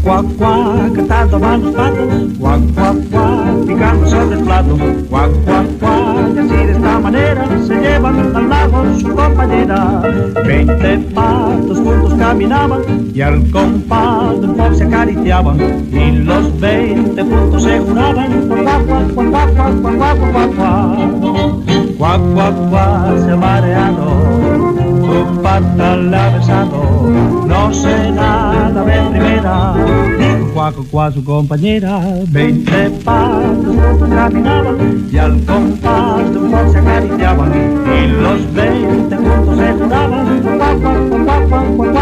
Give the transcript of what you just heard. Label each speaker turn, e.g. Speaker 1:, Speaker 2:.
Speaker 1: cuac, cuac, cantando van los patos, cuac, cuac, cuac, picando sobre el plato, cuac, cuac, cuac, y así de esta manera se llevan al lago su compañera. 20 patos juntos caminaban y al compás del pop se acariciaban, y los 20 juntos se juraban, cuac, cuac, cuac, cuac, cuac, cuac, cuac, cuac, cuac, cuac, cuac, cuac, se ha mareado, tu pata le ha besado, no sé nada de primera, dijo cuac, cuac, su compañera. 20 patos juntos caminaban y al compás de un pop se acariciaban, y los 20 juntos se juraban, cuac, cuac, cuac, cuac, cuac, cuac.